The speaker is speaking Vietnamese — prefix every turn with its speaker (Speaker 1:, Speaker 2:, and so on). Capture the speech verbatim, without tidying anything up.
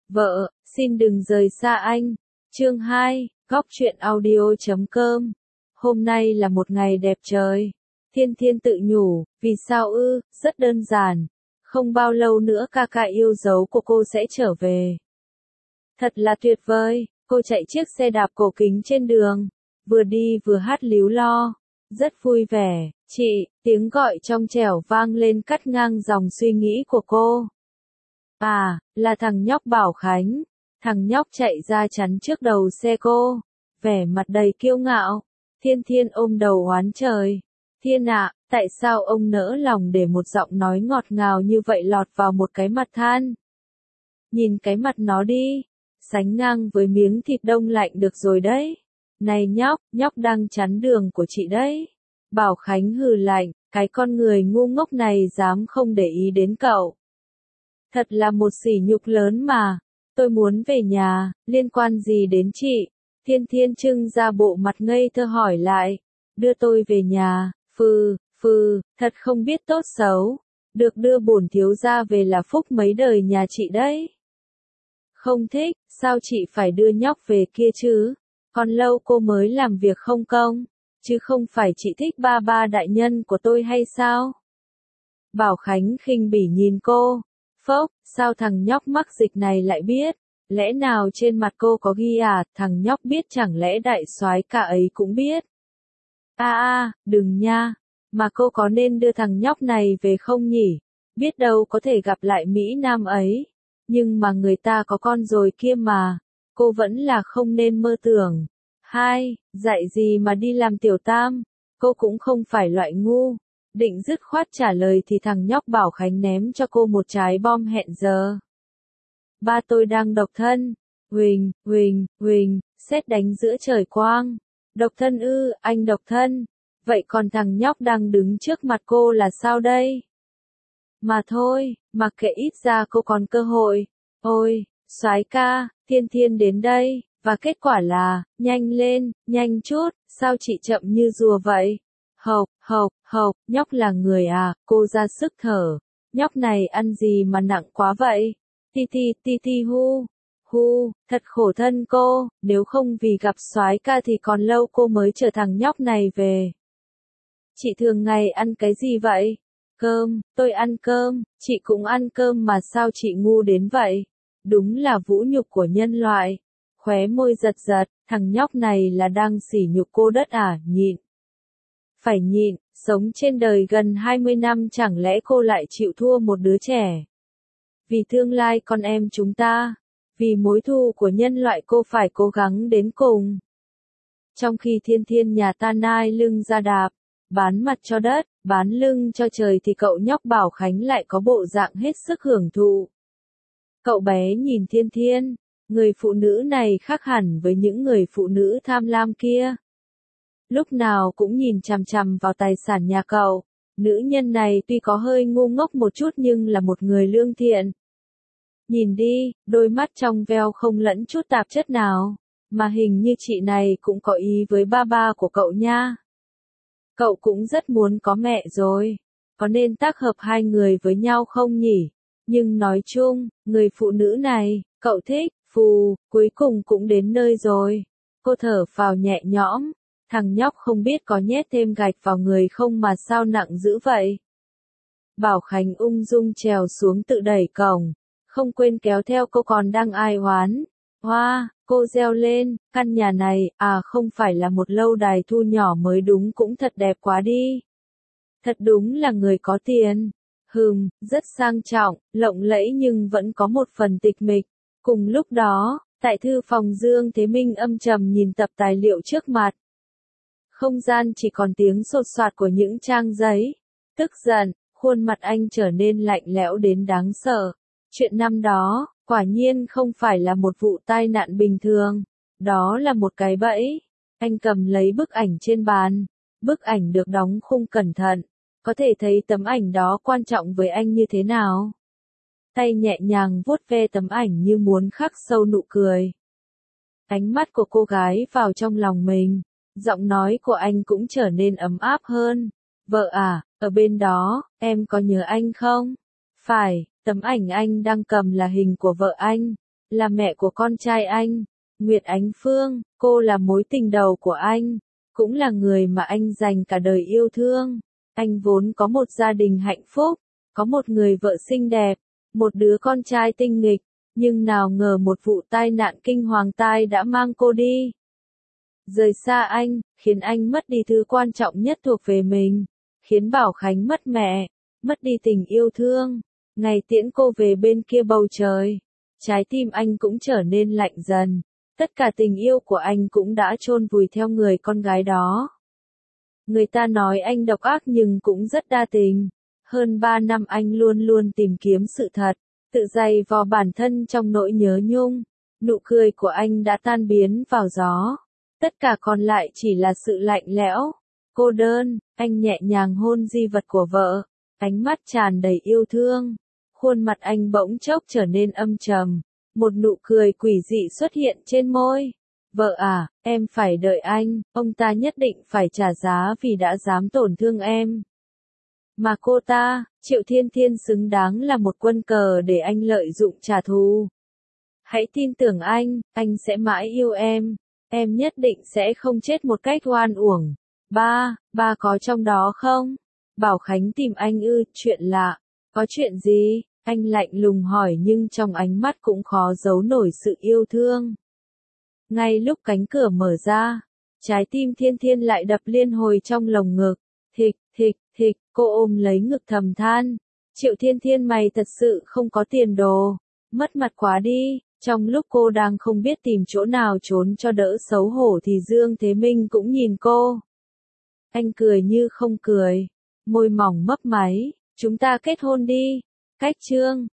Speaker 1: Vợ, xin đừng rời xa anh. Chương hai, góc truyện audio chấm com. Hôm nay là một ngày đẹp trời. Thiên Thiên tự nhủ, vì sao ư, rất đơn giản. Không bao lâu nữa ca ca yêu dấu của cô sẽ trở về. Thật là tuyệt vời, cô chạy chiếc xe đạp cổ kính trên đường, vừa đi vừa hát líu lo. Rất vui vẻ, chị, tiếng gọi trong trẻo vang lên cắt ngang dòng suy nghĩ của cô. À, là thằng nhóc Bảo Khánh. Thằng nhóc chạy ra chắn trước đầu xe cô, vẻ mặt đầy kiêu ngạo. Thiên Thiên ôm đầu oán trời. Thiên ạ, tại sao ông nỡ lòng để một giọng nói ngọt ngào như vậy lọt vào một cái mặt than? Nhìn cái mặt nó đi, sánh ngang với miếng thịt đông lạnh được rồi đấy. Này nhóc, nhóc đang chắn đường của chị đấy. Bảo Khánh hừ lạnh, cái con người ngu ngốc này dám không để ý đến cậu. Thật là một sỉ nhục lớn mà. Tôi muốn về nhà, liên quan gì đến chị? Thiên Thiên trưng ra bộ mặt ngây thơ hỏi lại. Đưa tôi về nhà, phừ, phừ, thật không biết tốt xấu. Được đưa bổn thiếu gia về là phúc mấy đời nhà chị đấy. Không thích, sao chị phải đưa nhóc về kia chứ? Còn lâu cô mới làm việc không công, chứ không phải chị thích ba ba đại nhân của tôi hay sao? Bảo Khánh khinh bỉ nhìn cô. Phốc, sao thằng nhóc mắc dịch này lại biết? Lẽ nào trên mặt cô có ghi à? Thằng nhóc biết chẳng lẽ đại soái cả ấy cũng biết? A a, đừng nha. Mà cô có nên đưa thằng nhóc này về không nhỉ? Biết đâu có thể gặp lại Mỹ Nam ấy. Nhưng mà người ta có con rồi kia mà. Cô vẫn là không nên mơ tưởng. Hai, dạy gì mà đi làm tiểu tam? Cô cũng không phải loại ngu. Định dứt khoát trả lời thì thằng nhóc Bảo Khánh ném cho cô một trái bom hẹn giờ. Ba tôi đang độc thân. Huỳnh, Huỳnh, Huỳnh, sét đánh giữa trời quang. Độc thân ư, anh độc thân. Vậy còn thằng nhóc đang đứng trước mặt cô là sao đây? Mà thôi, mặc kệ ít ra cô còn cơ hội. Ôi, soái ca, Thiên Thiên đến đây, và kết quả là, nhanh lên, nhanh chút, sao chị chậm như rùa vậy? Hộc, hộc, hộc, nhóc là người à, cô ra sức thở. Nhóc này ăn gì mà nặng quá vậy? Ti ti ti ti hu, hu, thật khổ thân cô, nếu không vì gặp soái ca thì còn lâu cô mới chở thằng nhóc này về. Chị thường ngày ăn cái gì vậy? Cơm, tôi ăn cơm, chị cũng ăn cơm mà sao chị ngu đến vậy? Đúng là vũ nhục của nhân loại. Khóe môi giật giật, thằng nhóc này là đang sỉ nhục cô đất à, nhịn. Phải nhịn, sống trên đời gần hai mươi năm chẳng lẽ cô lại chịu thua một đứa trẻ? Vì tương lai con em chúng ta, vì mối thù của nhân loại cô phải cố gắng đến cùng. Trong khi Thiên Thiên nhà ta nai lưng ra đạp, bán mặt cho đất, bán lưng cho trời thì cậu nhóc Bảo Khánh lại có bộ dạng hết sức hưởng thụ. Cậu bé nhìn Thiên Thiên, người phụ nữ này khác hẳn với những người phụ nữ tham lam kia. Lúc nào cũng nhìn chằm chằm vào tài sản nhà cậu. Nữ nhân này tuy có hơi ngu ngốc một chút nhưng là một người lương thiện. Nhìn đi, đôi mắt trong veo không lẫn chút tạp chất nào. Mà hình như chị này cũng có ý với ba ba của cậu nha. Cậu cũng rất muốn có mẹ rồi. Có nên tác hợp hai người với nhau không nhỉ? Nhưng nói chung, người phụ nữ này, cậu thích, phù, cuối cùng cũng đến nơi rồi. Cô thở phào nhẹ nhõm. Thằng nhóc không biết có nhét thêm gạch vào người không mà sao nặng dữ vậy. Bảo Khánh ung dung trèo xuống tự đẩy cổng. Không quên kéo theo cô còn đang ai oán. Hoa, cô reo lên, căn nhà này, à không phải là một lâu đài thu nhỏ mới đúng cũng thật đẹp quá đi. Thật đúng là người có tiền. Hừm, rất sang trọng, lộng lẫy nhưng vẫn có một phần tịch mịch. Cùng lúc đó, tại thư phòng Dương Thế Minh âm trầm nhìn tập tài liệu trước mặt. Không gian chỉ còn tiếng sột soạt của những trang giấy. Tức giận, khuôn mặt anh trở nên lạnh lẽo đến đáng sợ. Chuyện năm đó, quả nhiên không phải là một vụ tai nạn bình thường. Đó là một cái bẫy. Anh cầm lấy bức ảnh trên bàn. Bức ảnh được đóng khung cẩn thận. Có thể thấy tấm ảnh đó quan trọng với anh như thế nào. Tay nhẹ nhàng vuốt ve tấm ảnh như muốn khắc sâu nụ cười. Ánh mắt của cô gái vào trong lòng mình. Giọng nói của anh cũng trở nên ấm áp hơn. Vợ à, ở bên đó, em có nhớ anh không? Phải, tấm ảnh anh đang cầm là hình của vợ anh. là mẹ của con trai anh, Nguyệt Ánh Phương, cô là mối tình đầu của anh, cũng là người mà anh dành cả đời yêu thương. Anh vốn có một gia đình hạnh phúc, có một người vợ xinh đẹp, một đứa con trai tinh nghịch, nhưng nào ngờ một vụ tai nạn kinh hoàng tai đã mang cô đi. Rời xa anh, khiến anh mất đi thứ quan trọng nhất thuộc về mình, khiến Bảo Khánh mất mẹ, mất đi tình yêu thương. Ngày tiễn cô về bên kia bầu trời, trái tim anh cũng trở nên lạnh dần, tất cả tình yêu của anh cũng đã chôn vùi theo người con gái đó. Người ta nói anh độc ác nhưng cũng rất đa tình. Hơn ba năm anh luôn luôn tìm kiếm sự thật, tự dày vò bản thân trong nỗi nhớ nhung. Nụ cười của anh đã tan biến vào gió. Tất cả còn lại chỉ là sự lạnh lẽo, cô đơn. Anh nhẹ nhàng hôn di vật của vợ, ánh mắt tràn đầy yêu thương. Khuôn mặt anh bỗng chốc trở nên âm trầm, một nụ cười quỷ dị xuất hiện trên môi. Vợ à, em phải đợi anh, ông ta nhất định phải trả giá vì đã dám tổn thương em. Mà cô ta, Triệu Thiên Thiên xứng đáng là một quân cờ để anh lợi dụng trả thù. Hãy tin tưởng anh, anh sẽ mãi yêu em, em nhất định sẽ không chết một cách oan uổng. Ba, ba có trong đó không? Bảo Khánh tìm anh ư, chuyện lạ. Có chuyện gì? Anh lạnh lùng hỏi nhưng trong ánh mắt cũng khó giấu nổi sự yêu thương. Ngay lúc cánh cửa mở ra, trái tim Thiên Thiên lại đập liên hồi trong lồng ngực. Thịch, thịch, thịch, cô ôm lấy ngực thầm than. Triệu Thiên Thiên mày thật sự không có tiền đồ. Mất mặt quá đi. Trong lúc cô đang không biết tìm chỗ nào trốn cho đỡ xấu hổ thì Dương Thế Minh cũng nhìn cô. Anh cười như không cười. Môi mỏng mấp máy. Chúng ta kết hôn đi. Cách chương.